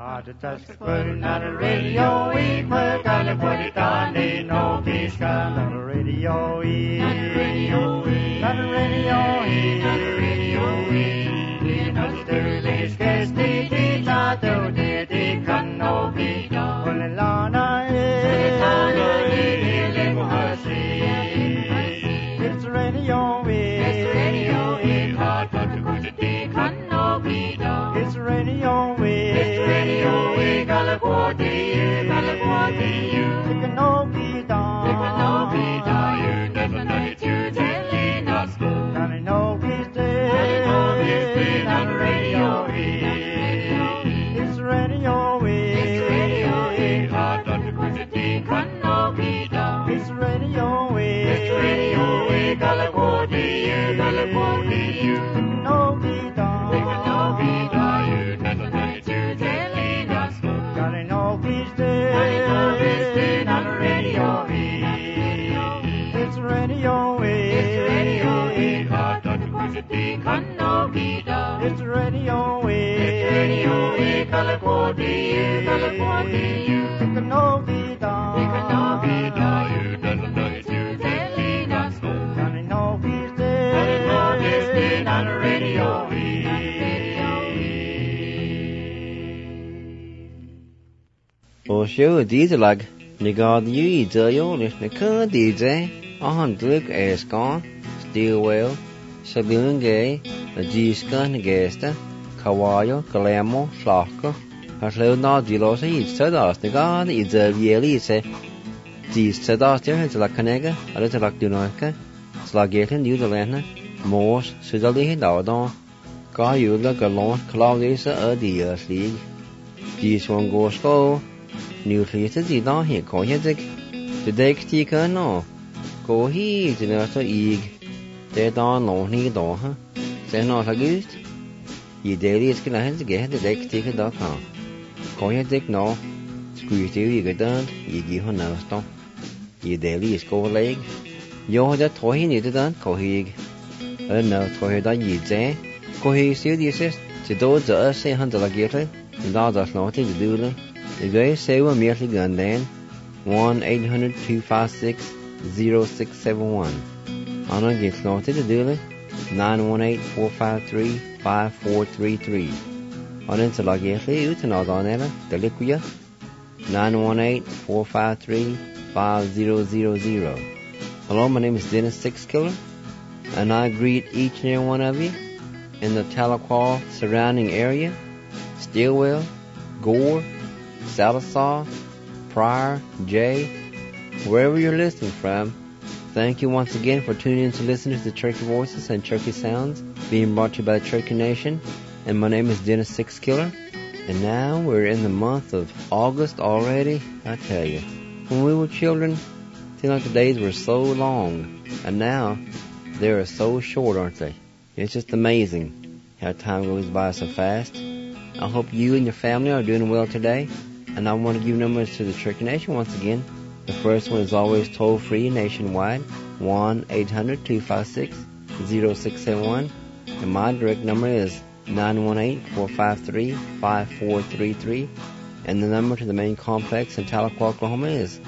Put on the radio, we put on the put it on the no peace come on the radio, not the radio, not the radio, not the radio, not the sterling case, the tato, the can no be done. Put it on it's radio, it's radio, hard but to put it can no be done. It's radio, it's radio, California, you can no be done. It can no be done. You never know it. You telling us go. Can no be dead. Can no be dead on the radio. It's radio, it's radio, hard but to put it can no be done. It's radio, California, you can no be done. It can no be done. You never know it. You telling us go. Can no be dead on the radio. It's radio, it's radio, hard but to put it can no be done. It's radio, California, you can no be done. It can no be done. You never know it. You telling us go. Can no be dead on the radio. Or show a dieselag, Nigard you Zayo, Nika DJ, on Druk Escon, Steelwell, Saloon Gay, a Giskan Gesta, Kawayo, Galamo, Flocka, as low not Dilos, each said us, the God is a yearly say, these said us there, it's like Canega, a little like Dunoka, Slagatin, Udalana, Morse, Sudali, Dawdon, Gayula, Galon, Claudius, a Dias League. These one goes go. New faces is not here, call you the deck sticker no. Go he to the egg. They don't know he don't, huh? Say not a goose. Ye daily is going to get the deck sticker.com. Call you dick no. Squeeze you get done, ye give her no stop. Ye daily is go leg. Yo, that toy he needed done, call he. No toy that ye say. Go he see the assist. To those that say hunter like you, and that's nothing to do. The guy say we're merely gun then 1-800-256-0671. I'm gonna get started to do it 918-453-5433. On into log yearly ut and all on ever the liquia 918-453-5000. Hello, my name is Dennis Sixkiller, and I greet each and every one of you in the Tahlequah surrounding area, Stilwell, Gore, Sallisaw, Pryor, Jay, wherever you're listening from. Thank you once again for tuning in to listen to the Cherokee Voices and Cherokee Sounds being brought to you by the Cherokee Nation. And my name is Dennis Sixkiller. And now we're in the month of August already. I tell you, when we were children, it seemed like the days were so long. And now they are so short, aren't they? It's just amazing how time goes by so fast. I hope you and your family are doing well today. And I want to give numbers to the Cherokee Nation once again. The first one is always toll-free nationwide, 1-800-256-0671. And my direct number is 918-453-5433. And the number to the main complex in Tahlequah, Oklahoma is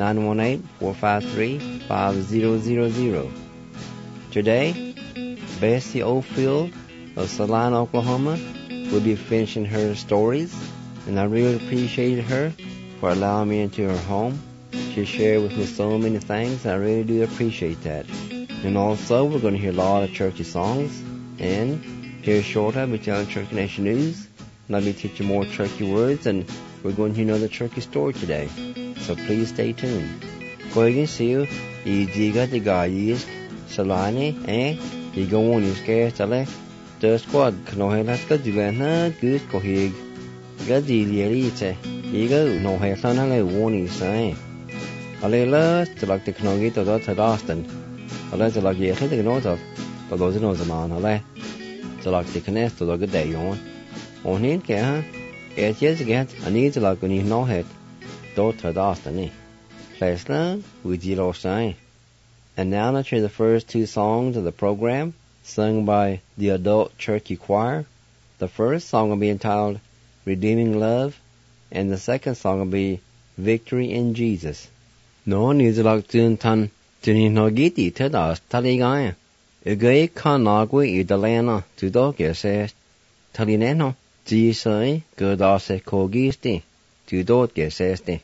918-453-5000. Today, Bessie Oldfield of Salina, Oklahoma, will be finishing her stories. And I really appreciated her for allowing me into her home. She shared with me so many things. I really do appreciate that. And also, we're going to hear a lot of Cherokee songs. And here shortly, I'll be telling Cherokee Nation News. And I'll be teaching more Cherokee words. And we're going to hear another Cherokee story today. So please stay tuned. Go ahead and see you. Diga the guys, Salani, you go on his gas, the squad, Kanohelaska, Divana, good, go here. Cái gì vậy chứ? Ý cái nô hay sao nó lại warning sai. Ở là từ lúc từ nô cái từ đó từ Austin. Ở là từ lúc gì hết từ nô từ đó từ nô zaman. Ở là từ lúc từ cái từ đó cái đại yon. Ông nên cái ha, cái chết cái anh ấy từ lúc cái nô hết đó từ Austin này. Phải là vui gì lo sai. And now let's hear the first two songs of the program, sung by the adult Cherokee choir. The first song will be entitled Redeeming Love, and the second song will be Victory in Jesus. No nizalak tun tan tuninogiti tedas taligaya. Ugay kanagwe idalena tudoke says talineno. Jesus godase kogisti tudoke says te.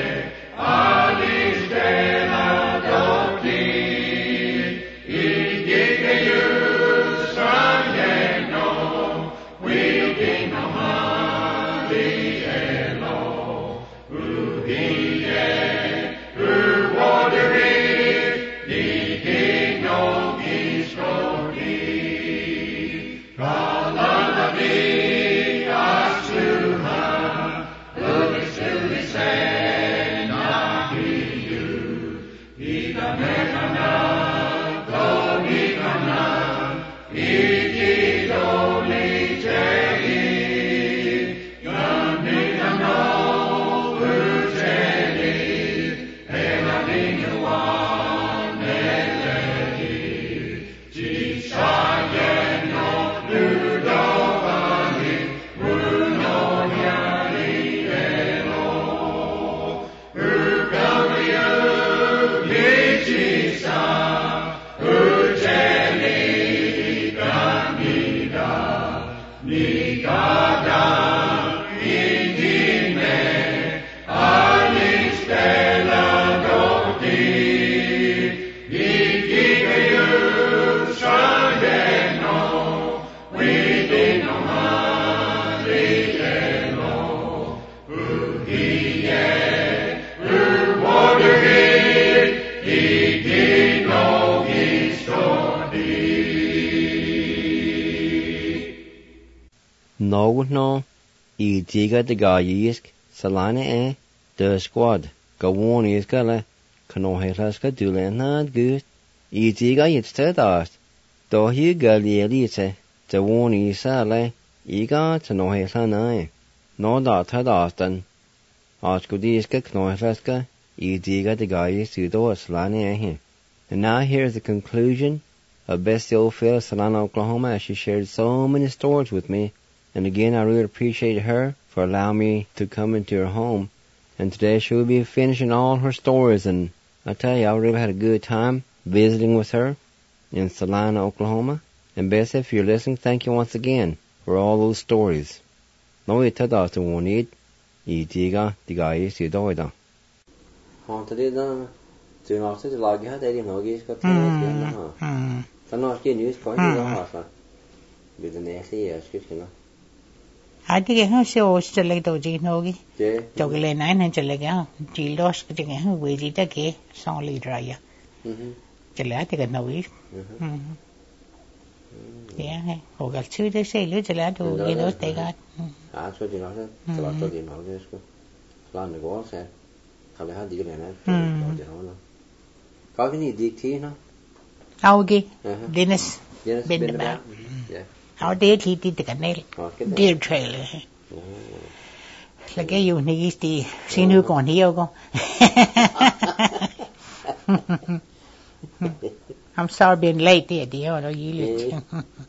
He Nógut nó I díga de gá ísc salana de squad go bhón ísca le canóhélasca dúla nád gúst I díga iadsta dást dóhiú go léalíte de bhón ísa le íga tanóhéla ná nó dá tá dástan ás go dísca canóhélasca I díga de gá ísú dó salana And now here's the conclusion of Bessie O'Phil of Salina, Oklahoma, as she shared so many stories with me. And again, I really appreciate her for allowing me to come into her home. And today she will be finishing all her stories. And I tell you, I really had a good time visiting with her in Salina, Oklahoma. And Bessie, if you're listening, thank you once again for all those stories. No I tada to one eat, I diga is you doida. Haunted doing also the log had any nuggies got to the not getting used point with the next years, you know. I think I saw still like Doji Nogi. Doggy 900 lega, G lost getting a wheezy decay, solely dry. Gelatic at no east. Yeah, or got 2 days say little lad who they got. That's what you know, the lot of the Nogies go. Land the wall said, how they had the granite. How can you dig tea now? Augie, Dennis, been about. How did he did the canal? Deer trail. Like you need the seen who gone here go. I'm sorry being late there, dear, or you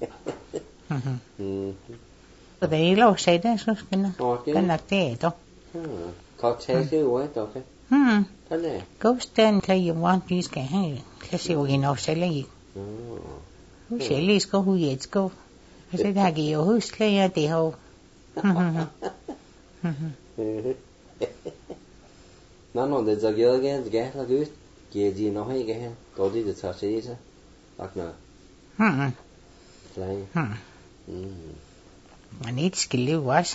But they low say that's what's gonna there, though. Cocktails you went, okay? Go stand till you want these can hang. Let's see what you know, Sally. Who shall at least go who yet go? I said, Haggy, who's playing at the hole? No, there's a girl again, the gas like this. Get you know how you get go to the touch it, like no. Play. I need skill, you was.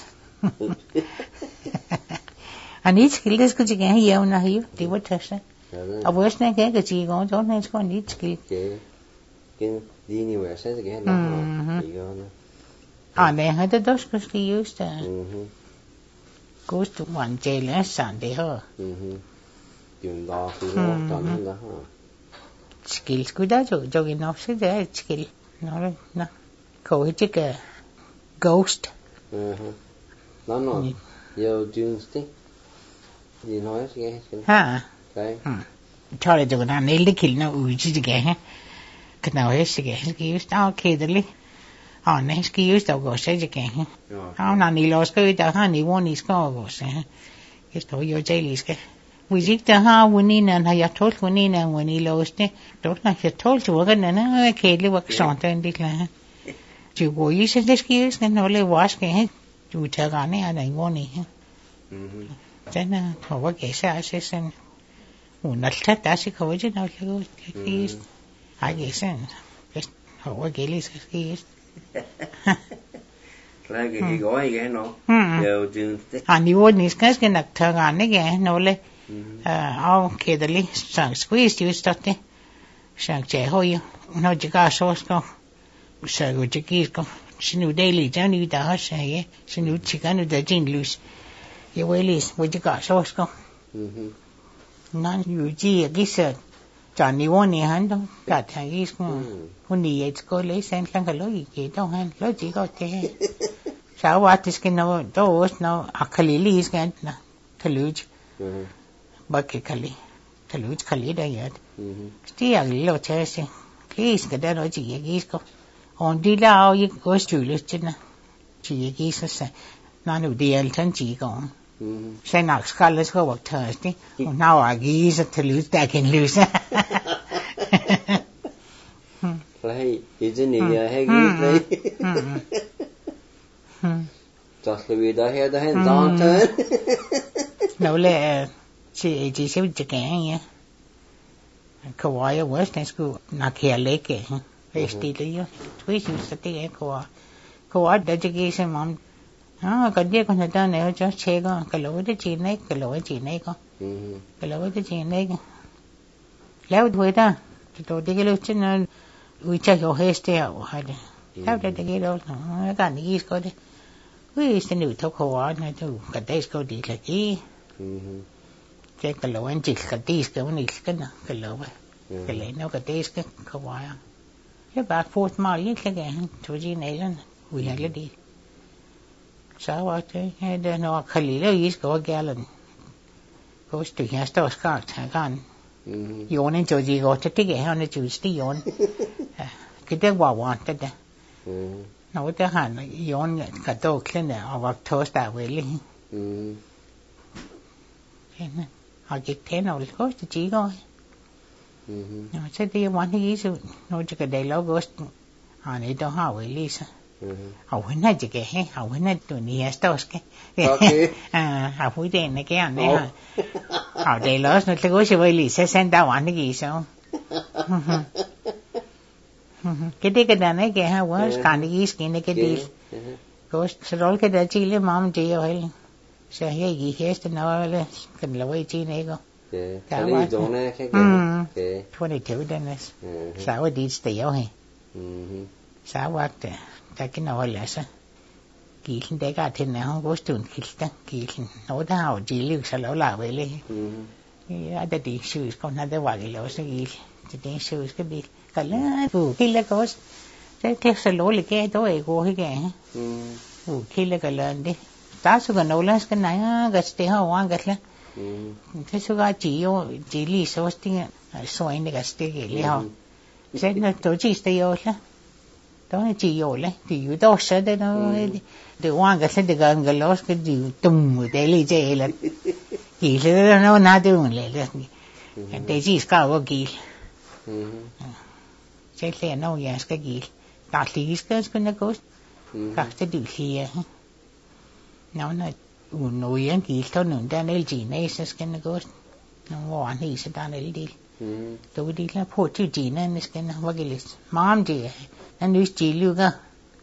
I need skill, this could you get here on a hill, they would touch it. I wish they get a G on, don't let's go need skill. The anywhere says again, no. And they had the dust because they used goes to one jail last Sunday, huh? Doing laugh, done, Skills good at you, jogging off, say that skill. No. Go hit a ghost. No. You're doing stick. You know it, yes. Huh? Okay. Charlie doing a nail the kill no, which is again. Could now his again, used out kidly. Oh, next used to go say again. Oh, Nanny lost go to honey, one is go, say. It's all your jailies. We zigged the ha winning and I told winning and when he lost it, don't like you told you again and I can't work something and declare. You go use this excuse and only wash it. You tell Annie and I want it. Then, what case I says, and not that that's a original. I guess, and just what Gilly's excuse. Like you go again, no? And you wouldn't is going to turn on again, no less. Oh, kidly, some squeezed you started. Shank Jehoy, no Jaga sauce go. So good Jackies go. She knew daily, Johnny the hush, she knew chicken with the gin loose. You will is with Jaga sauce go. None you gee a gizzard. Johnny won your hand, got her east go. When the eight go lay sent like a loggy, don't hand, logic got there. So what is going to those now? A Kalili is going to luge. Buckically, to luge Kalida yet. Still a little chasing. Please get that or geese go. On the law, you go to Luchina. Geese, none of the Elton G gone. Say not scholars go work Thursday. Now I geese to lose that can lose. Play, isn't it? Just the way I had the hands on turn. No, let she said again, Kawaii Western School, not here lake, they still you. Twist used to take a Kawaii education, mom. Oh, got dear on the done, they'll just check on Kalo the Chinake, Kalo Chinake, Kalo the Chinake. Loud waiter, to dig a little, we check your hair stay out. How did they get out? I got the east got it. Ui, sẽ nữ thốc hồ á, nói thôi, cả đây có đi là gì. Cái lỗ anh chỉ cả tí cái vấn đề cái nào, cái lỗ vậy. Cái lẽ nó cả tí cái không phải. Cái bác phốt mà lý cái chỗ gì này là, ui hay là đi. Sao vậy chứ, cái đó nó khá lý là ý có cái lần. Có sự hiện tại có cái gan. Yốn nên chỗ gì có, chứ cái cái nó chủ sĩ yốn. Cái đó vào thế đó. Nó cái hẳn yốn cả tô cái này ở vào thос đã về đi. Họ chỉ thế nào có chỉ thôi. Nó sẽ đi vào cái gì nó chỉ cái đây lo ghost. Họ này đâu họ về đi sao? Họ vẫn hay chỉ cái họ vẫn hay tụi này stos cái. Họ vui đen này cái anh này. Họ đây lo nó sẽ có sự về đi sẽ send out anh cái gì sao? Cái đấy cái này cái ha quá càng đi cái này cái đi. Có rồi cái đó chỉ là mắm chỉ rồi. Sẽ hay gì hết nó là cần là vậy chi này có. Cái lý do này cái cái. 22 đây sao đi stay hay. Sao vậy cái nào là sao? Kỳ kinh tế cả thế nào có chuyện kỳ nó đào chỉ liệu sao lão là vậy lên. Ở đây thì sự còn là vài cái lỗ sẽ gì thì sự cái bị cái là khi là có cái sao lỗ là cái đó ấy của cái khi là cái lần đi ta số cái nào là cái này cái stay hoa cái là thế số cái chỉ lý số tiếng xoay này cái stay cái lý họ sẽ nó tổ chức stay rồi là đó là chỉ rồi đấy thì yếu tố sẽ đấy nó từ hoa cái sẽ được gần cái lỗ cái gì tung một cái lý chơi là kỳ là nó nát được lại là cái gì cả có kỳ sẽ là nó ya cái kỳ ta lý cái nó có các cái điều gì nó là nổi anh kỳ thôi nữa ta nên chỉ này sẽ cái nó có nó hoàn thì sẽ ta nên đi tôi đi là phụ chữ chỉ nên cái nó vào cái list mắm gì anh nuôi chỉ luôn cơ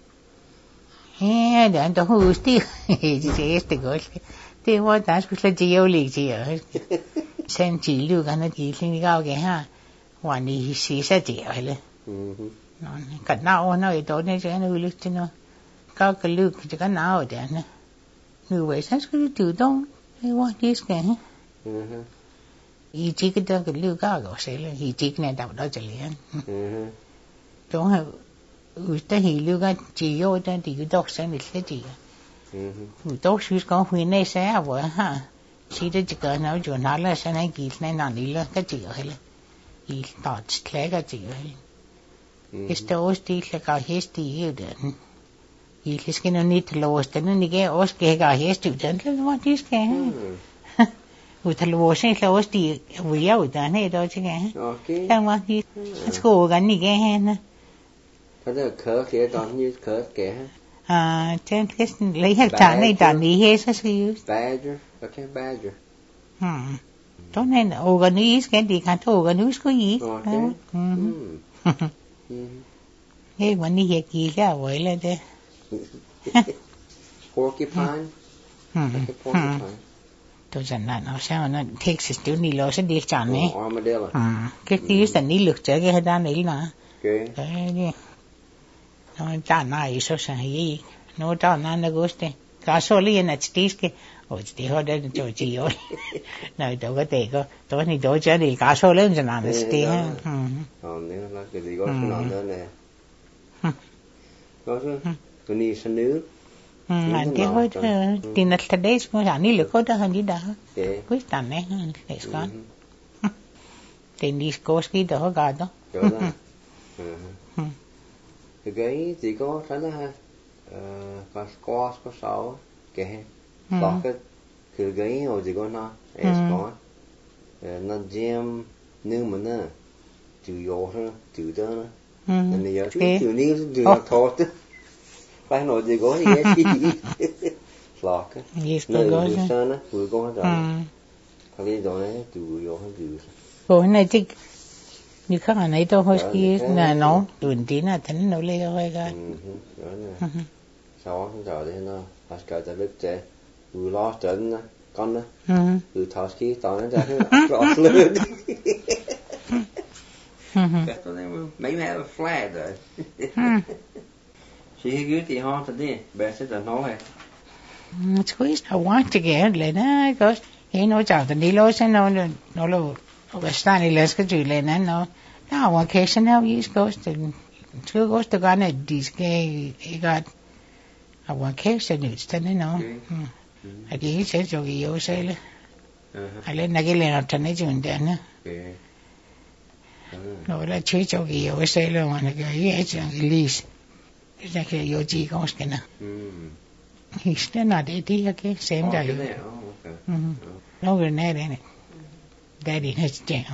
để anh tôi hú tí chỉ cái gọi thìว่าแต่สุดที่อยู่ลีกที่เส้นจีลูกันนะที่ที่เขาแกฮะวันนี้สีเสจีอะไรเลยนั่นกันหนาวนะไอ้ตัวนี้จะนู่นลึกที่นู่นเขาก็ลึกจะกันหนาวเดี๋ยวนะนู่นไว้ฉันก็ตื่นต้องไอ้ว่าที่สแกนอีจิกตัวก็ลึกก็เสียเลยอีจิกเนี่ยดาวจะเลี้ยงตรงนั้นแต่หิลูกันจีโย่แต่ที่อยู่ดอกเส้นนี่เสียจีtốt suy có huy này sẽ vậy ha chỉ để chỉ cần nói chuyện nói là sẽ này kỳ này nọ đi lên cái chuyện hay là kỳ tọt lấy cái chuyện hay cái store đi là cái hết đi hiểu được kỳ cái nó nít lô cái nó cái os cái hết chịu chân cái what is cái ủa thật lô sẽ là os đi vui ao đó này đó chứ cái cái what is school cái này cái hay nè cái đó khờ kia đó như khờ kia trên cái lấy hạt trà này trà đi hết sao xíu badger okay badger đó nên organize cái gì cả thôi organize có gì cái vấn đề gì cả vậy là thế porcupine tôi chẳng là nó sao nó Texas chỗ này lo sẽ đi chọn này armadillo cái là ní lực chơi cái đàn này là cái đi nó chả này sao gì nó chả nó guste cá sấu liền là tí cái thì họ đã cho chị rồi này đâu có thể có tôi này tôi chơi đi cá sấu lên cho nó tí ha nếu là cái gì có nó nữa nè có chứ cái này sinh nước anh cái hồi thì nó thật đấy mà anh đi được có đó hơn đi đó quyết định này để con thì đi có cái đó cả đó cái chỉ có thấy là có squash có sấu cái đó cáiคือcái hồi chỉ có nó có nó jam nhưng mà nó chịu vô thôi chịu đó nên giờ chịu đi chịu thôi phải nói gì có gì lọt cái nơi sơn á vừa có rồi thằng đi rồi đấy chịu vô không chịu rồi này chứ như khác ở này tôi hơi kia là nó tuần tí là thánh nó lên hơi cái sau đó thì nó phải cái ta biết chế vừa lo trận con đó vừa tháo khí tao nó ra rõ lên cái tôi này mấy mẹ flag rồi chỉ cái thì ho thật đi bé sẽ là nói Squeeze, I want to get Lena, because he knows out the Nilos and no, Stanley Leska Juliana, no. Now, one case and now East Coast and two goes to Ghana, these gay, he got a one case and it's 10, no. I did he said, you say, I let Nagilin out to and then. No, that church of you say, I want to go, yes, at least. It's like your G goes, he's still not 80, okay, same day. No, we're not in it. Daddy has to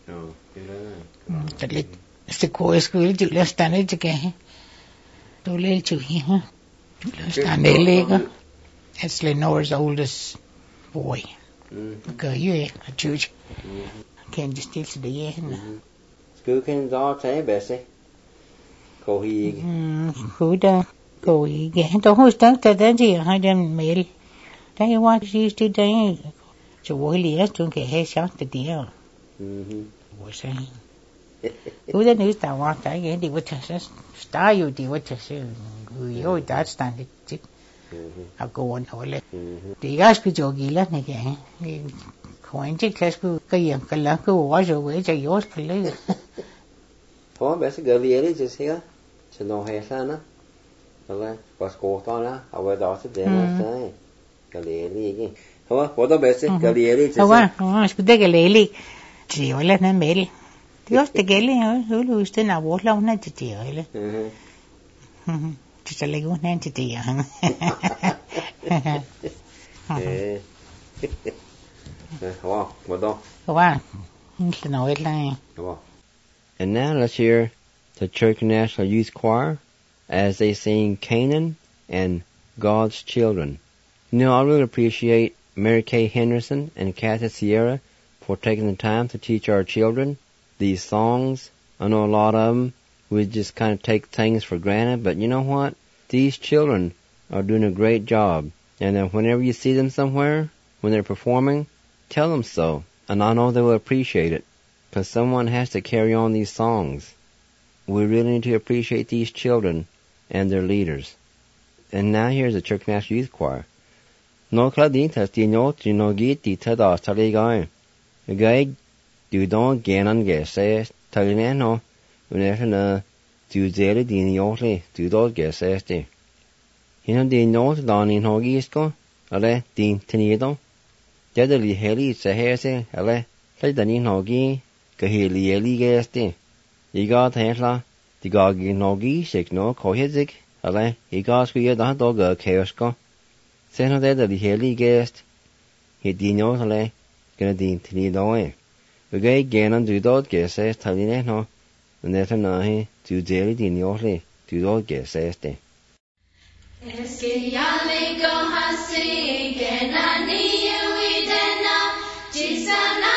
it's the core school, you left stand it again. Too late to him. Stand it legal. It's Lenore's oldest boy. Because you a church. Can't just still to the end. School can all say, Bessie. Go he. Who the go he again? The who's done that then you had them mail. Then you want to do day. So Willie has to get his shot the deal. Was saying. Who the news that want I get the what star you the what you that stand it. I'll go on all it. The guys be jogila again. Coin to class go Kalaka wash away to yours colleague. Thôi bé sẽ gửi về đi chứ xíu chứ nó hay sao nữa rồi có cố to nữa ở ngoài đó sẽ để nó sai gửi về đi gì thôi có đó bé sẽ gửi về đi chứ thôi scude che lei chỉ ole na mail Dios te gele lu usted na voz la una titi ole chỉ sẽ lấy cái này titi wow có đó wow nó nói lại wow. And now let's hear the Church National Youth Choir as they sing Canaan and God's Children. You know, I really appreciate Mary Kay Henderson and Kathy Sierra for taking the time to teach our children these songs. I know a lot of them, we just kind of take things for granted, but you know what? These children are doing a great job. And whenever you see them somewhere, when they're performing, tell them so. And I know they will appreciate it. Because someone has to carry on these songs. We really need to appreciate these children and their leaders. And now here's the Church National Youth Choir. No cladin tas di not di no git di tada tali gai. Gai du don genan ge se tali no. Unefna du zeli di niotli du do ge se sti. Hino di not don in hogi isko. Ale din tinido. Jadali heli se hese ale. Sai dani hogi. Kahili eli gesti. Iga tehla, digagi nogi signo kohizig, ale iga skuya da doga keosko. Seno de the heli gest. He dino ale gonna din tini doe. Ugay ganan du dot gese taline no. Neta nahi du deli dinotli du dot geseste. Eski yale go hasi genani uidena jisana.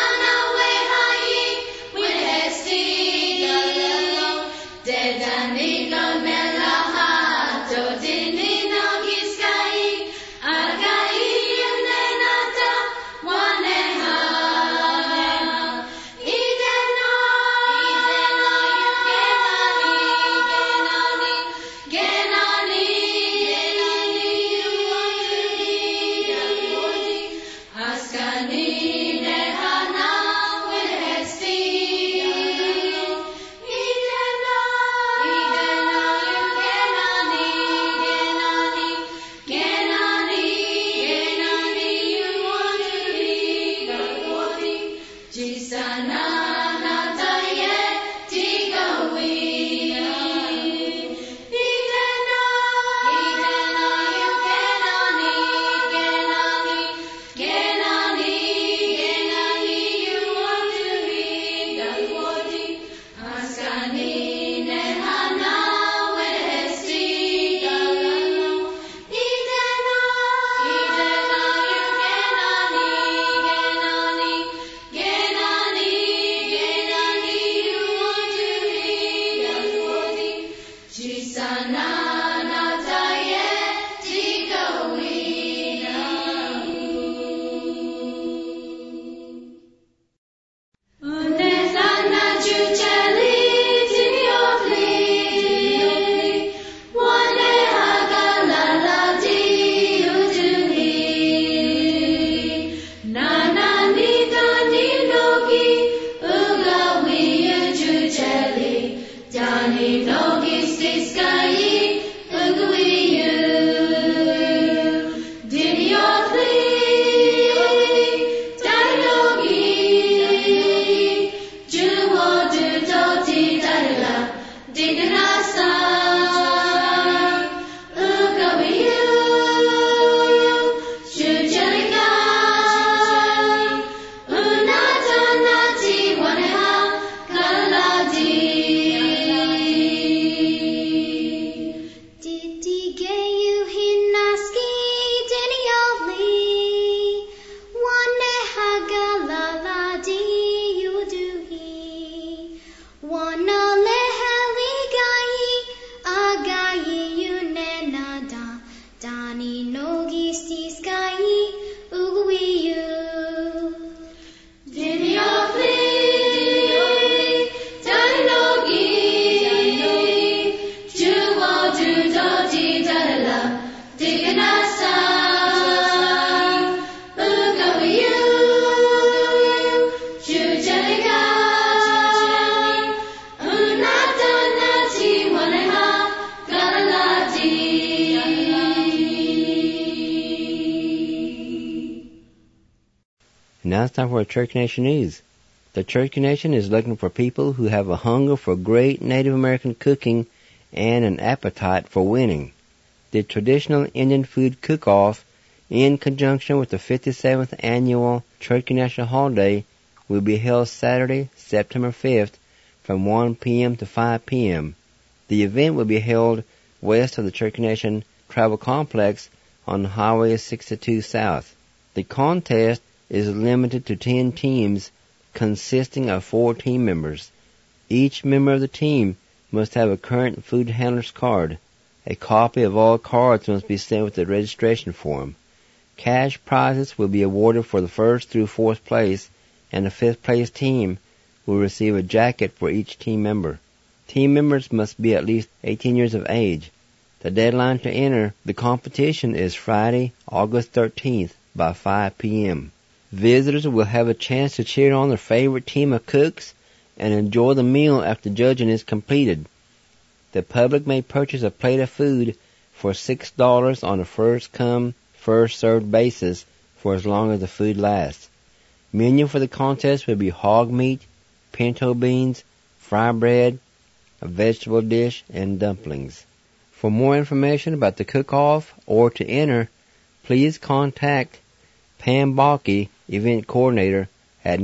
Now it's time for Church Nation News. The Church Nation is looking for people who have a hunger for great Native American cooking and an appetite for winning. The traditional Indian food cook-off, in conjunction with the 57th annual Church National Holiday, will be held Saturday, September 5th from 1 p.m. to 5 p.m. The event will be held west of the Church Nation Travel Complex on Highway 62 South. The contest is limited to 10 teams consisting of 4 team members. Each member of the team must have a current food handler's card. A copy of all cards must be sent with the registration form. Cash prizes will be awarded for the first through 4th place, and the 5th place team will receive a jacket for each team member. Team members must be at least 18 years of age. The deadline to enter the competition is Friday, August 13th by 5 p.m. Visitors will have a chance to cheer on their favorite team of cooks and enjoy the meal after judging is completed. The public may purchase a plate of food for $6 on a first-come, first-served basis for as long as the food lasts. Menu for the contest will be hog meat, pinto beans, fry bread, a vegetable dish, and dumplings. For more information about the cook-off or to enter, please contact Pam Balke, Event Coordinator, at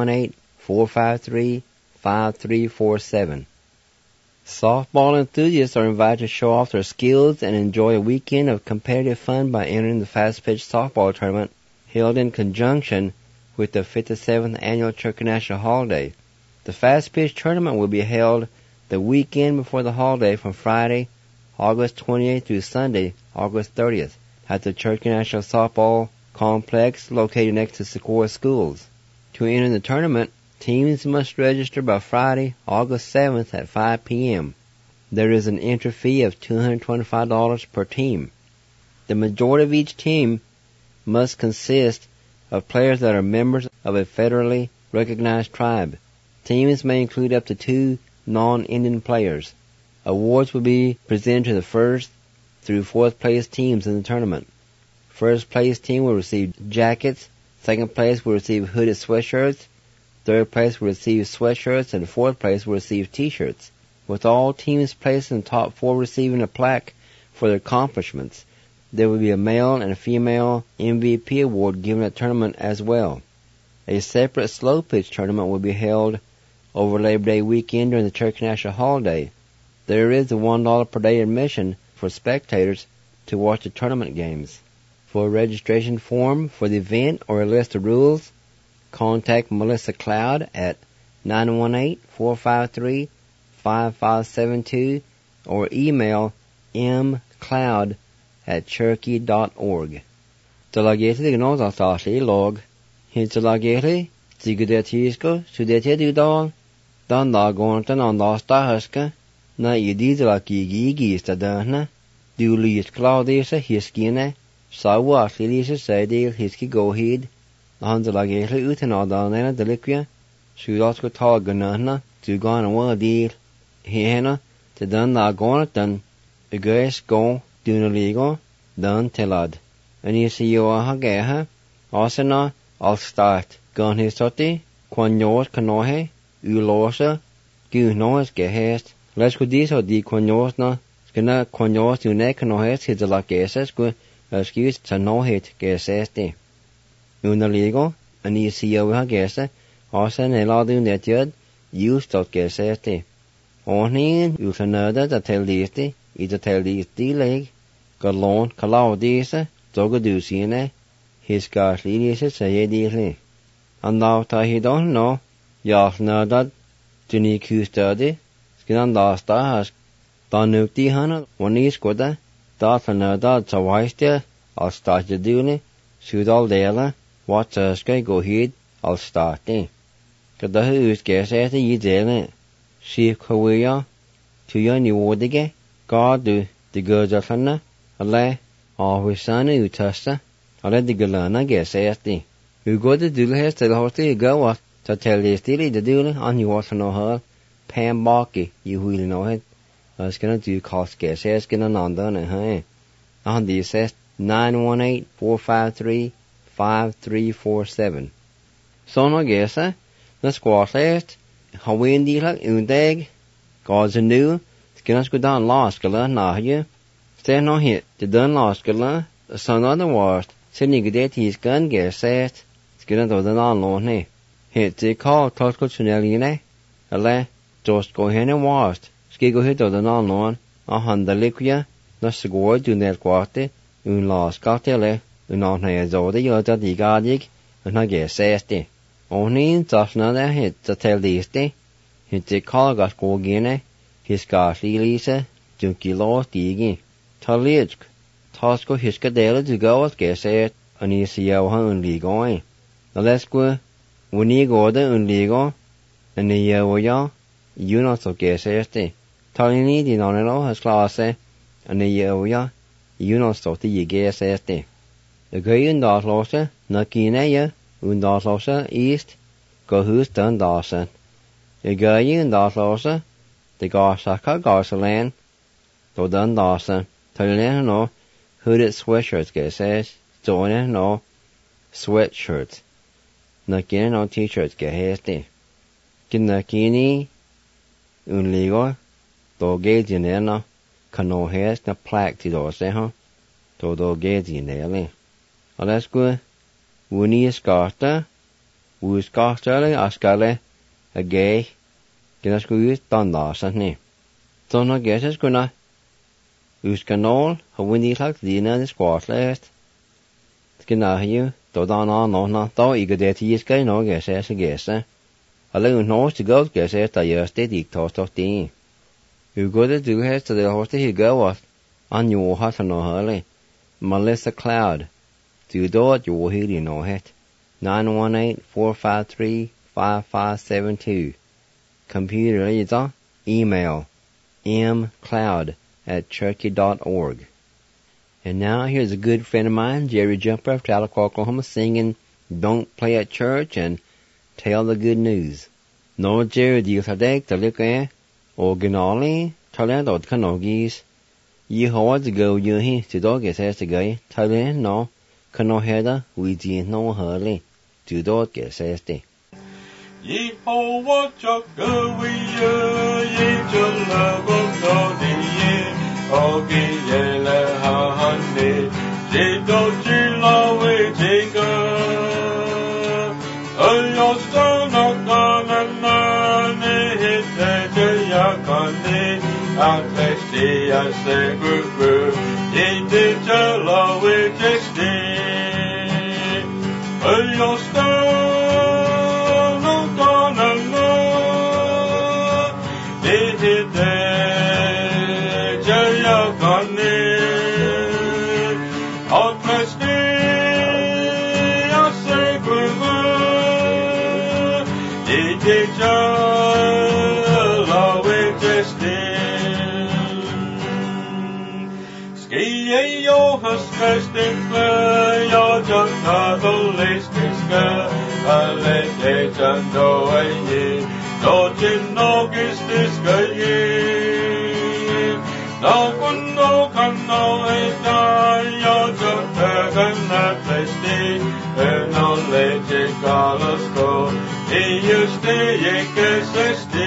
918-453-5347. Softball enthusiasts are invited to show off their skills and enjoy a weekend of competitive fun by entering the Fast Pitch Softball Tournament held in conjunction with the 57th Annual Church National Holiday. The Fast Pitch Tournament will be held the weekend before the holiday from Friday, August 28th through Sunday, August 30th, at the Church National Softball Complex located next to Sequoia Schools. To enter the tournament, teams must register by Friday, August 7th at 5 p.m. There is an entry fee of $225 per team. The majority of each team must consist of players that are members of a federally recognized tribe. Teams may include up to 2 non-Indian players. Awards will be presented to the 1st through 4th place teams in the tournament. First place team will receive jackets, 2nd place will receive hooded sweatshirts, 3rd place will receive sweatshirts, and 4th place will receive t-shirts, with all teams placed in the top 4 receiving a plaque for their accomplishments. There will be a male and a female MVP award given at the tournament as well. A separate slow pitch tournament will be held over Labor Day weekend during the Church National Holiday. There is a $1 per day admission for spectators to watch the tournament games. For a registration form for the event or a list of rules, contact Melissa Cloud at 918-453-5572 or email mcloud@cherokee.org. Talageti dignos asli log. Hintalageti zigudetisko sudetididal. Dan dagontan on lasta huska. Na idizalaki gigistadana. Dulis Claudisa hiskine. Sawa Silisa Sadil Hiski Gohid, Hanzalageli Utanadana Deliquia, Sudasko Talganana, Zugan Wadil, hena te dan la gona dan ugeis go duna ligo dan telad. Ani si yo ha geha asana al start gan histoti quanyos kanohe ulosa gu noes gehest les kudis o di quanyos na skena quanyos dune kanohes hidala geses gu excuse ta nohet gesesti. Una ligo ani si yo ha gesa asan eladu netjud justot gesesti. Ohnin usanada da teldisti I da teldisti leg galon kalaudisa dogadusine his gaslidise sayedile. Andaw ta hidon no yasnada juni kustadi skinan lasta has danukti hana wanis koda da sanada tawaiste al stajadune sudal dela watsaske gohid al stati. Kada hus gesete yidele si khawiya tuya niwodige gadu digurjafana ale awisana utasta ale digalana gesete ugoda dulhes telhosti gawa ta telestili de dule an yuwasano ha pam baki yuhil no het askana du cost gesete skana nandana ha on the assess 918-453-5347 sono gesa na squatlest hawin dilak undeg gods anew skinas go down lost gala na you stay no hit the done lost gala son other worst sydney gdet his gun geset skinas do the non lo ne hit the call tosco tuneline ale just go hen and worst ski go hit do the non lo a handa liquia na sgor du net quarte un lost gatele un on ne zode yota digadig na gesesti Ohnin tasna da hit ta teldisti hit the call got go gene his gasli lisa junki lo digi talijk tasko hiska dela du go at geset ani siya han ligoi alesqua wuni goda un ligo ani ya yuno so gesesti talini di nonelo has classe ani ya yuno so ti gesesti the gayn dot losa nakine ya Undaslosa east go hus dun dawson. The guy undaslosa the garsaka garsalan do dun dawson. Talen no hooded sweatshirts get says join no sweatshirts. Nakin no t-shirts get hasty. Kinakini unligo do gazin kano has na plaque to do se ha do gazin ele. Let's go. Wuni skarta, skartale askale, a gay, genasku tandasan ni. Tona geses kuna, uskanol, a wini lak dina the squatlest. Skinahiu, dodana no to igadeti iska no geses a gesa. Alle nos to go geses ta yerste diktos of din. You go to do has to the hoste he go was, on your hat no hurley. Melissa Cloud. Du dot you will hear no het 918-453-5572 computer is email mcloud@cherokee.org. And now here's a good friend of mine, Jerry Jumper of Tahlequah, Oklahoma, singing Don't Play at Church and Tell the Good News. No Jerry di sadek talike originally talent od kanogis ye hard to go you he to dog is has to go talent no Kanoheda, we did no hurly. Do dot get safety. Ye ho watch a go we ye to love of the ye. O ye la honey. Ye do chilla we take your son of Ganana hit the yakane. Out next day I say good. Ye did chilla we take your stone of Ganana, it hit the Jayakane, out next day, I say good, it did Jala with testing. Ski yo has testing, your just not the least. Aleke chando aye, no chin no kis this gay no kun no kan no eta yo jo tagan na testi no leche galasko e yuste ye que sesti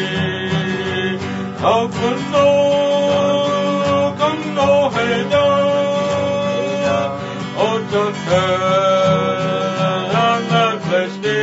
no kun no kan no heda o jo tagan na testi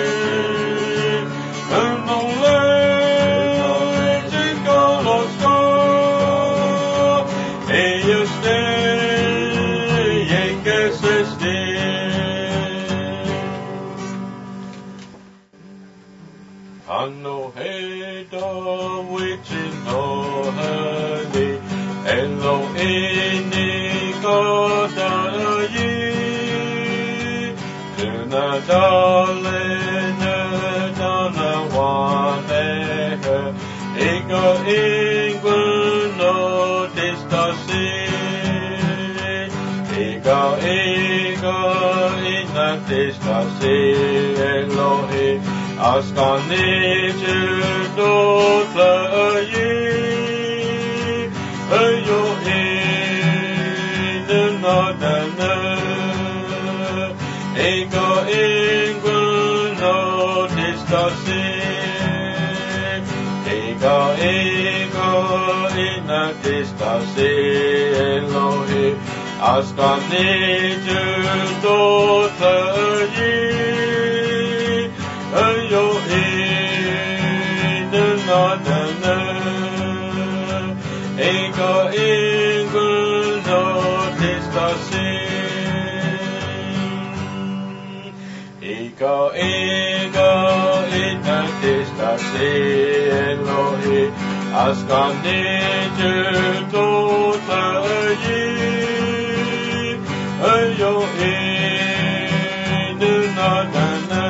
no head of which is no honey, and no any God ye. Do not darling, donna one ego England no distasi, ego in the distasi, Elohi. Askanije dotle ye, yo in nadane, ego no distasi, ego in distasi, Elohi. Askanije dotle ye. Yo in nadane, ego no distasi, ego in distasi, Elohi, askanije tota ye, yo in nadane.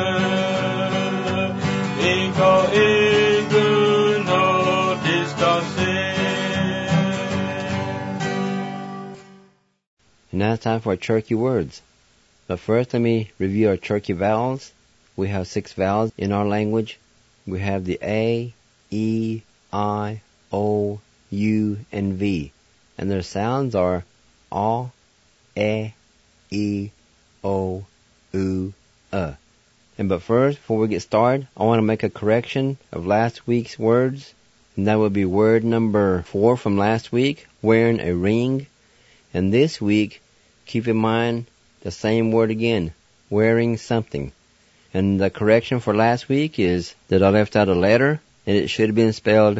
And now it's time for our Cherokee words. But first, let me review our Cherokee vowels. We have 6 vowels in our language. We have the A, E, I, O, U, and V. And their sounds are A, E, O, U, And but first, before we get started, I want to make a correction of last week's words. And that would be word number 4 from last week, wearing a ring. And this week, keep in mind the same word again, wearing something. And the correction for last week is that I left out a letter, and it should have been spelled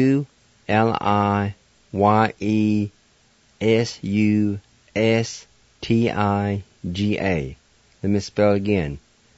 ULIYESUSTIGA. Let me spell it again.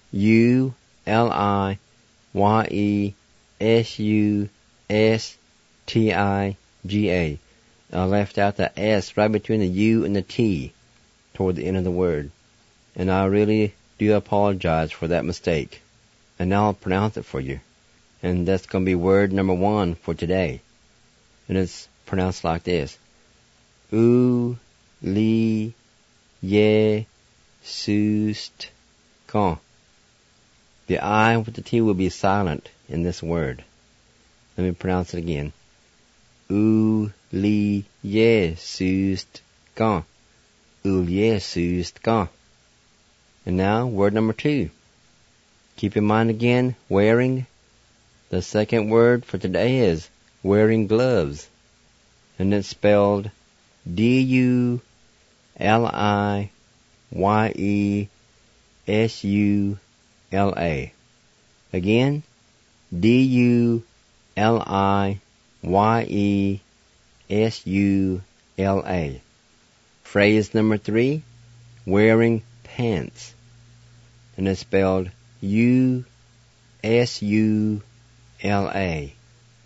ULIYESUSTIGA. I left out the S right between the U and the T toward the end of the word. And I really do apologize for that mistake. And now I'll pronounce it for you. And that's going to be word number 1 for today. And it's pronounced like this. U-li-ye-sust-kan. The I with the T will be silent in this word. Let me pronounce it again. U-li-ye-sust-kan. U-li-ye-sust-kan. And now, word number 2. Keep in mind again, wearing. The second word for today is wearing gloves. And it's spelled D-U-L-I-Y-E-S-U-L-A. Again, D-U-L-I-Y-E-S-U-L-A. Phrase number 3, wearing pants. And it's spelled U-S-U-L-A.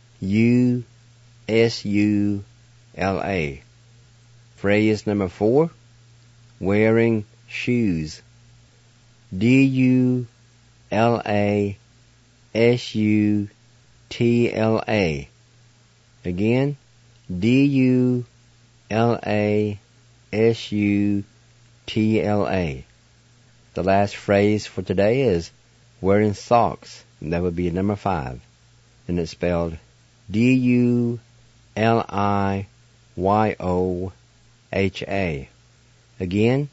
U-S-U-L-A. Phrase number 4, wearing shoes. D-U-L-A-S-U-T-L-A. Again, D-U-L-A-S-U-T-L-A. The last phrase for today is wearing socks. And that would be number 5. and it's spelled D-U-L-I-Y-O-H-A. Again,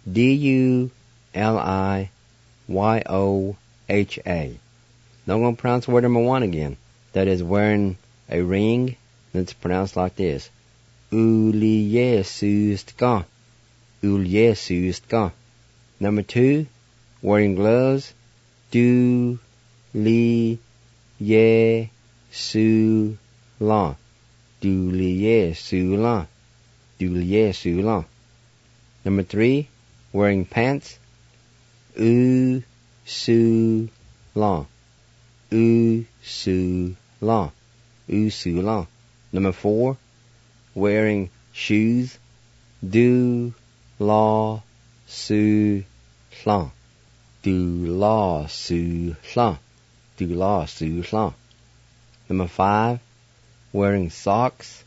D-U-L-I-Y-O-H-A. Now I'm going to pronounce word number 1 again. That is wearing a ring. And it's pronounced like this. Uliesustka. Uliesustka. Number 2, wearing gloves. Du-li-ye-su-la. Du-li-ye-su-la. Du-li-ye-su-la. Number 3, wearing pants. U-su-la. U-su-la. U-su-la. Number 4, wearing shoes. Du-la-su-la. Du-la-su-la. Du-la-su-la. Number 5, wearing socks.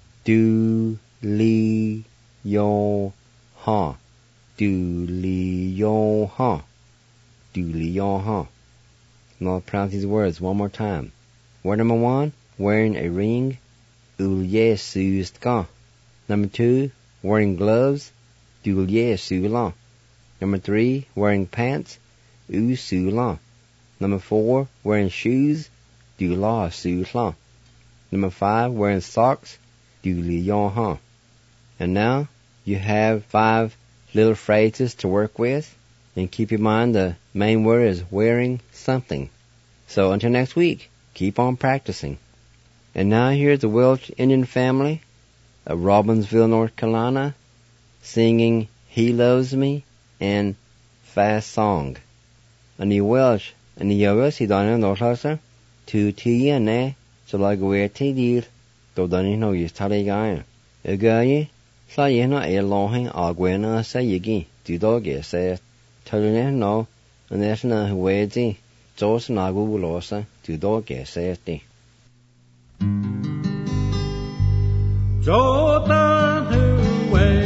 Du-li-yo-ha. Du-li-yo-ha. Du-li-yo-ha. Now I'll pronounce these words one more time. Word number 1, wearing a ring. Uliesustka. Number 2, wearing gloves. Duliesula. Number 3, wearing pants. Usula. Number 4, wearing shoes. Dulasula. Number 5, wearing socks. Duliyoha. And now you have 5 little phrases to work with. And keep in mind the main word is wearing something. So until next week, keep on practicing. And now here's the Welsh Indian family of Robbinsville, North Carolina, singing He Loves Me and Fast Song. And the Welsh and the Yowes he done no closer to tea ne so like where tea deal to done no use tally guy. A guy sa ye no a long agwena say yigi do dog say tell no and there's no way di Jos nagu losa do dog say di. Jordan who way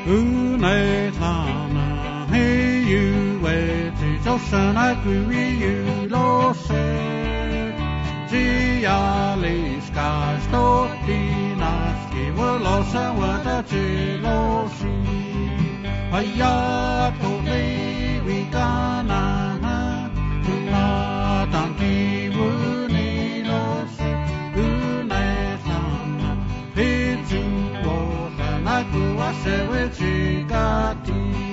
Une lana he you we ti cho sana kui you lo se ji ya li ska sto ti na ski wo lo sa wa ta chi lo si ya to le we ka na na tan ti wu ni lo si une lana he ju wo na ku wa se we chi ka ti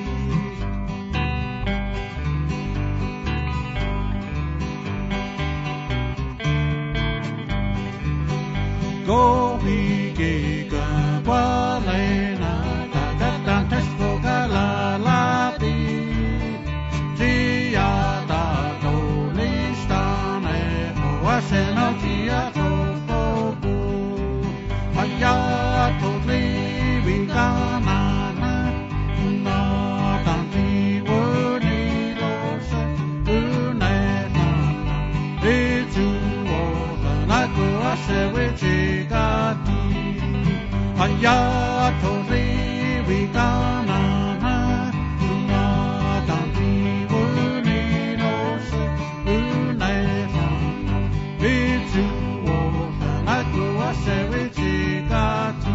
go he ge ga wa le na ta ta ta ta so ga la la ti ji ya ta to li sta ne ho wa se no ji ya to to bu ha ya to li wi ga na na na ta ti wo ni lo se u ne na e ju wo na ko wa se we ji ya to li wi ga na na na ta ti wo ni lo se u nai na vi ju wo na ku wa se we ji ga ti.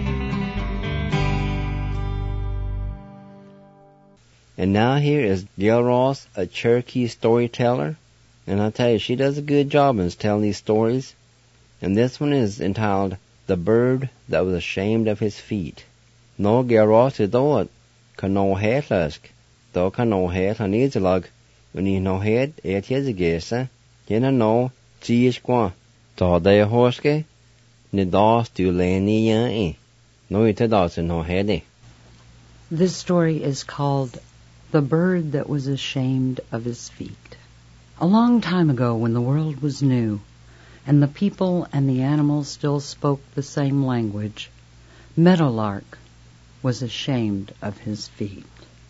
And now here is Gail Ross, a Cherokee storyteller, and I'll tell you, she does a good job in telling these stories. And this one is entitled The Bird That Was Ashamed of His Feet. No Gail Ross is though can no head lask, though can no head on each log, when you no head, it is a gesa, you know, cheese qua, so they a horske, the dogs do lay ni no it does no head. This story is called The Bird That Was Ashamed of His Feet. A long time ago, when the world was new, and the people and the animals still spoke the same language, Meadowlark was ashamed of his feet.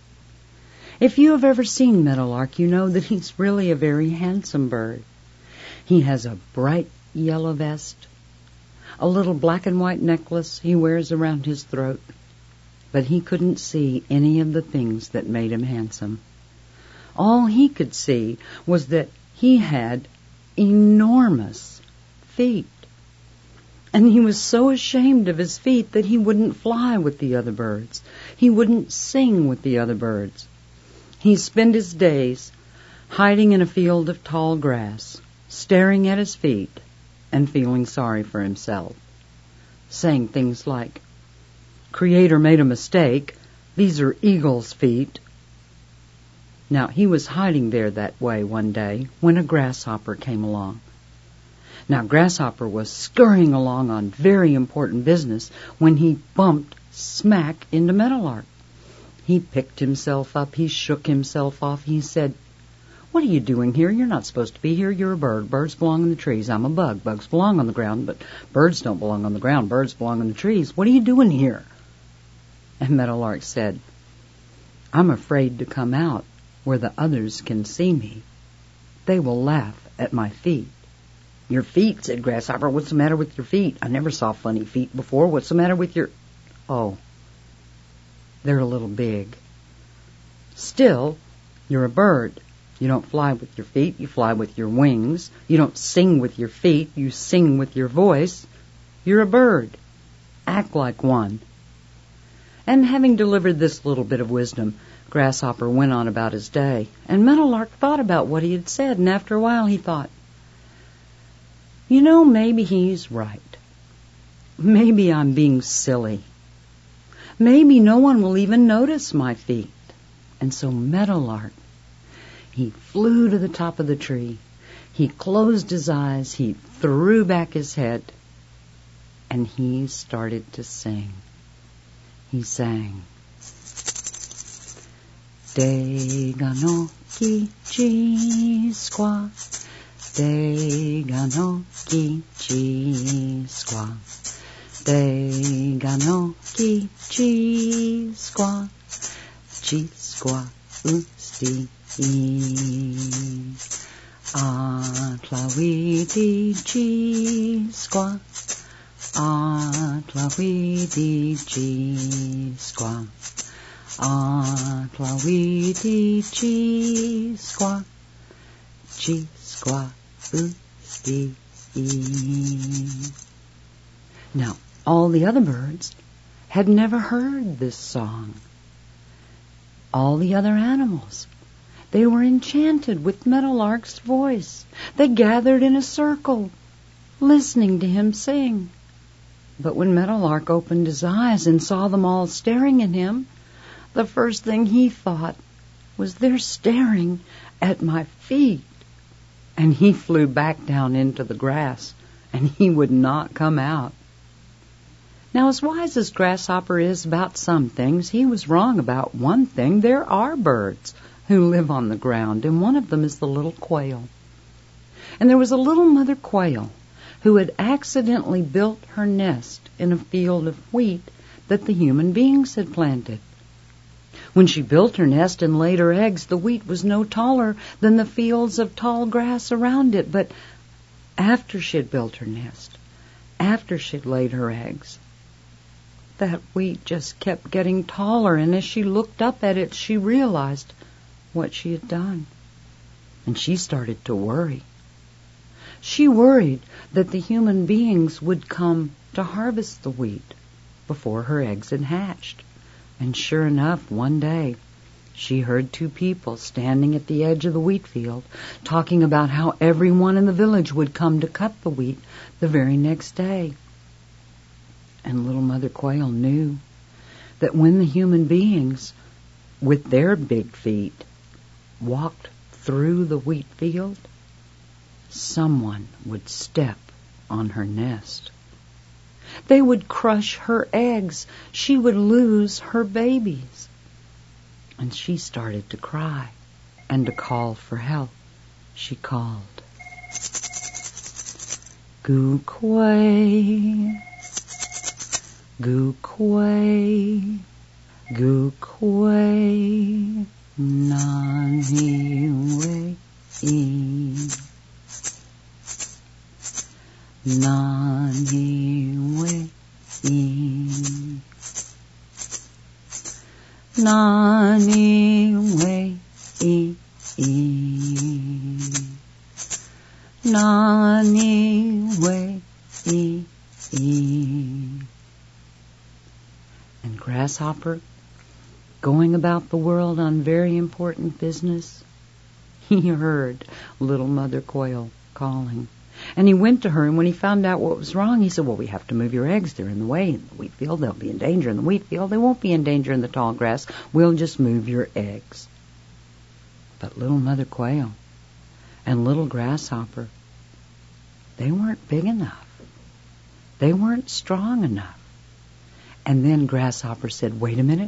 If you have ever seen Meadowlark, you know that he's really a very handsome bird. He has a bright yellow vest, a little black and white necklace he wears around his throat, but he couldn't see any of the things that made him handsome. All he could see was that he had enormous feet. And he was so ashamed of his feet that he wouldn't fly with the other birds. He wouldn't sing with the other birds. He spent his days hiding in a field of tall grass, staring at his feet and feeling sorry for himself, saying things like, "Creator made a mistake. These are eagle's feet." Now, he was hiding there that way one day when a grasshopper came along. Now, Grasshopper was scurrying along on very important business when he bumped smack into Meadowlark. He picked himself up, he shook himself off, he said, "What are you doing here? You're not supposed to be here. You're a bird. Birds belong in the trees. I'm a bug. Bugs belong on the ground, but birds don't belong on the ground. Birds belong in the trees. What are you doing here?" And Meadowlark said, "I'm afraid to come out where the others can see me. They will laugh at my feet." "Your feet," said Grasshopper. "What's the matter with your feet? I never saw funny feet before. What's the matter with your—" "Oh, they're a little big." "Still, you're a bird. You don't fly with your feet, you fly with your wings. You don't sing with your feet, you sing with your voice. You're a bird. Act like one." And having delivered this little bit of wisdom, Grasshopper went on about his day. And Meadowlark thought about what he had said, and after a while he thought, "You know, maybe he's right. Maybe I'm being silly. Maybe no one will even notice my feet." And so Meadowlark, he flew to the top of the tree. He closed his eyes. He threw back his head. And he started to sing. He sang, "Deganoki chi squaw. Deganoki chi squaw. Deganoki chi squaw. Chi squaw usti. Atlawidi chi squaw. Atlawidi chi squaw. Ah, clawiti, chi, squaw, ooh, ee. Now, all the other birds had never heard this song. All the other animals, they were enchanted with Meadowlark's voice. They gathered in a circle, listening to him sing. But when Meadowlark opened his eyes and saw them all staring at him, the first thing he thought was, they're staring at my feet. And he flew back down into the grass, and he would not come out. Now, as wise as Grasshopper is about some things, he was wrong about one thing. There are birds who live on the ground, and one of them is the little quail. And there was a little mother quail who had accidentally built her nest in a field of wheat that the human beings had planted. When she built her nest and laid her eggs, the wheat was no taller than the fields of tall grass around it. But after she had built her nest, after she had laid her eggs, that wheat just kept getting taller, and as she looked up at it, she realized what she had done. And she started to worry. She worried that the human beings would come to harvest the wheat before her eggs had hatched. And sure enough, one day, she heard two people standing at the edge of the wheat field talking about how everyone in the village would come to cut the wheat the very next day. And little Mother Quail knew that when the human beings, with their big feet, walked through the wheat field, someone would step on her nest. They would crush her eggs. She would lose her babies. And she started to cry and to call for help. She called, "Goo quay, goo quay, goo quay, nani way, nani way, nani way, nani way, And Grasshopper, going about the world on very important business, he heard little Mother Quail calling. And he went to her, and when he found out what was wrong, he said, "Well, we have to move your eggs. They're in the way in the wheat field. They'll be in danger in the wheat field. They won't be in danger in the tall grass. We'll just move your eggs." But little Mother Quail and little Grasshopper, they weren't big enough. They weren't strong enough. And then Grasshopper said, wait a minute.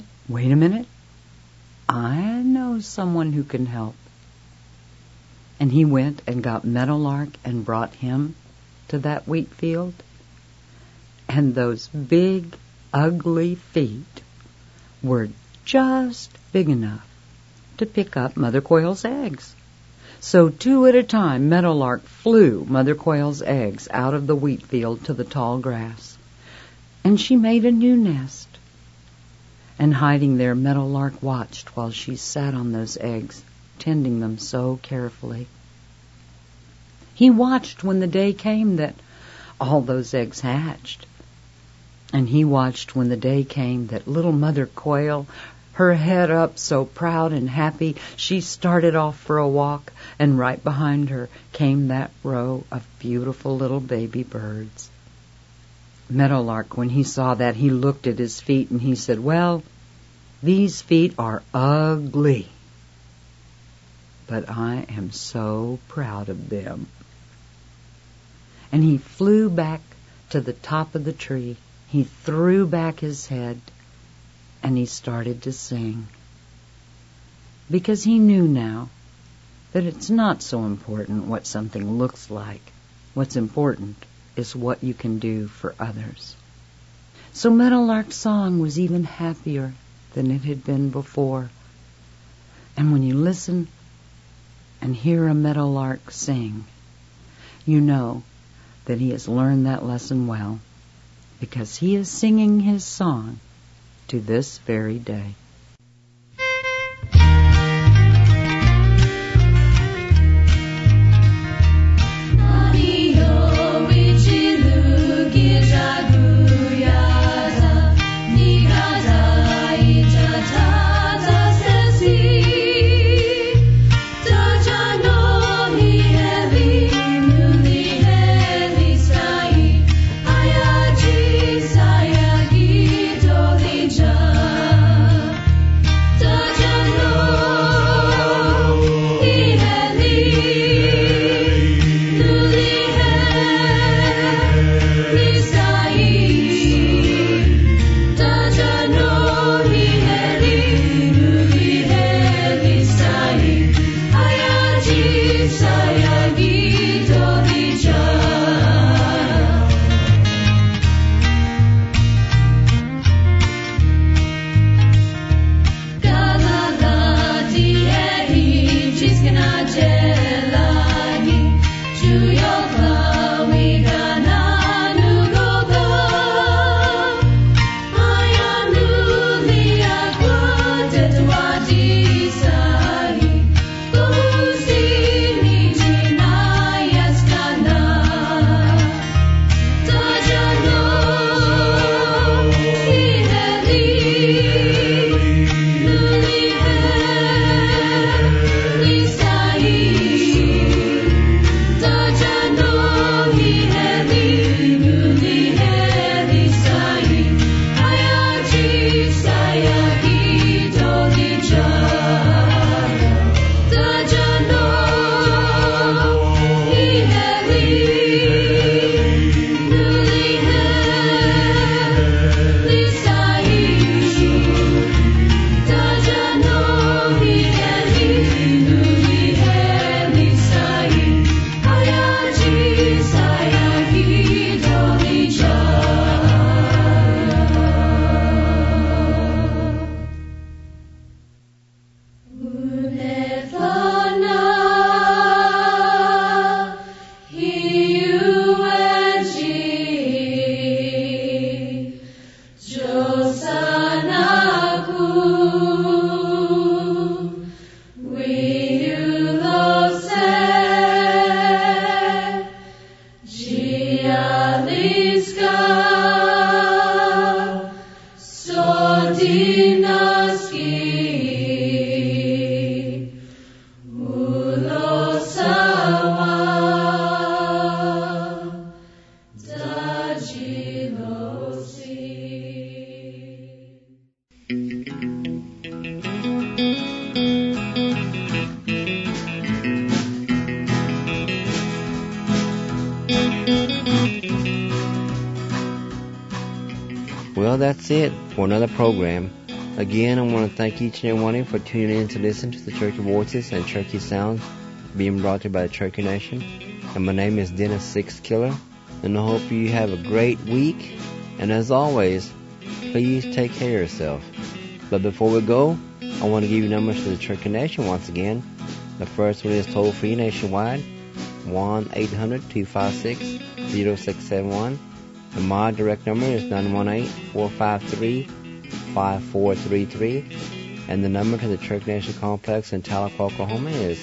I know someone who can help." And he went and got Meadowlark and brought him to that wheat field. And those big, ugly feet were just big enough to pick up Mother Quail's eggs. So 2 at a time, Meadowlark flew Mother Quail's eggs out of the wheat field to the tall grass. And she made a new nest. And hiding there, Meadowlark watched while she sat on those eggs, tending them so carefully. He watched when the day came that all those eggs hatched. And he watched when the day came that little Mother Quail, her head up so proud and happy, she started off for a walk, and right behind her came that row of beautiful little baby birds. Meadowlark, when he saw that, he looked at his feet and he said, "Well, these feet are ugly, but I am so proud of them." And he flew back to the top of the tree. He threw back his head and he started to sing. Because he knew now that it's not so important what something looks like. What's important is what you can do for others. So Meadowlark's song was even happier than it had been before. And when you listen and hear a meadowlark sing, you know that he has learned that lesson well, because he is singing his song to this very day. Well, that's it for another program. Again, I want to thank each and every one of you for tuning in to listen to the Cherokee Voices and Cherokee Sounds being brought to you by the Cherokee Nation. And my name is Dennis Six Killer, and I hope you have a great week. And as always, please take care of yourself. But before we go, I want to give you numbers for the Cherokee Nation once again. The first one is toll-free nationwide, 1-800-256-0671. And my direct number is 918-453-5433. And the number to the Cherokee Nation Complex in Tahlequah, Oklahoma is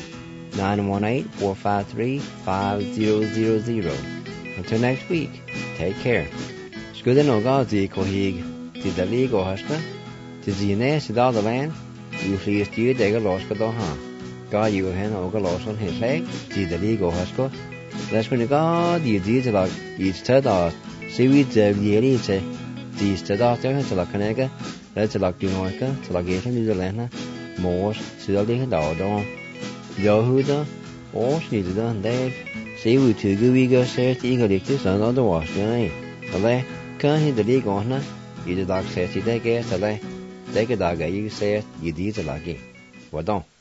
918-453-5000. Until next week, take care. Skudden og gazi ko hig til dali go hasta til zine sidal the land you flees you de los ka do ha ga you hen og los on hen flag til dali go hasko let's when go the deeds like each tada see we the really say these tada there to la kanega let's like you know ka to la get in the land more sidal de do do yo hu da or she did on there see we to go we go say the go this another was right ale kan he the league on you the dog says he take it ale take a dog you say you did like it what don't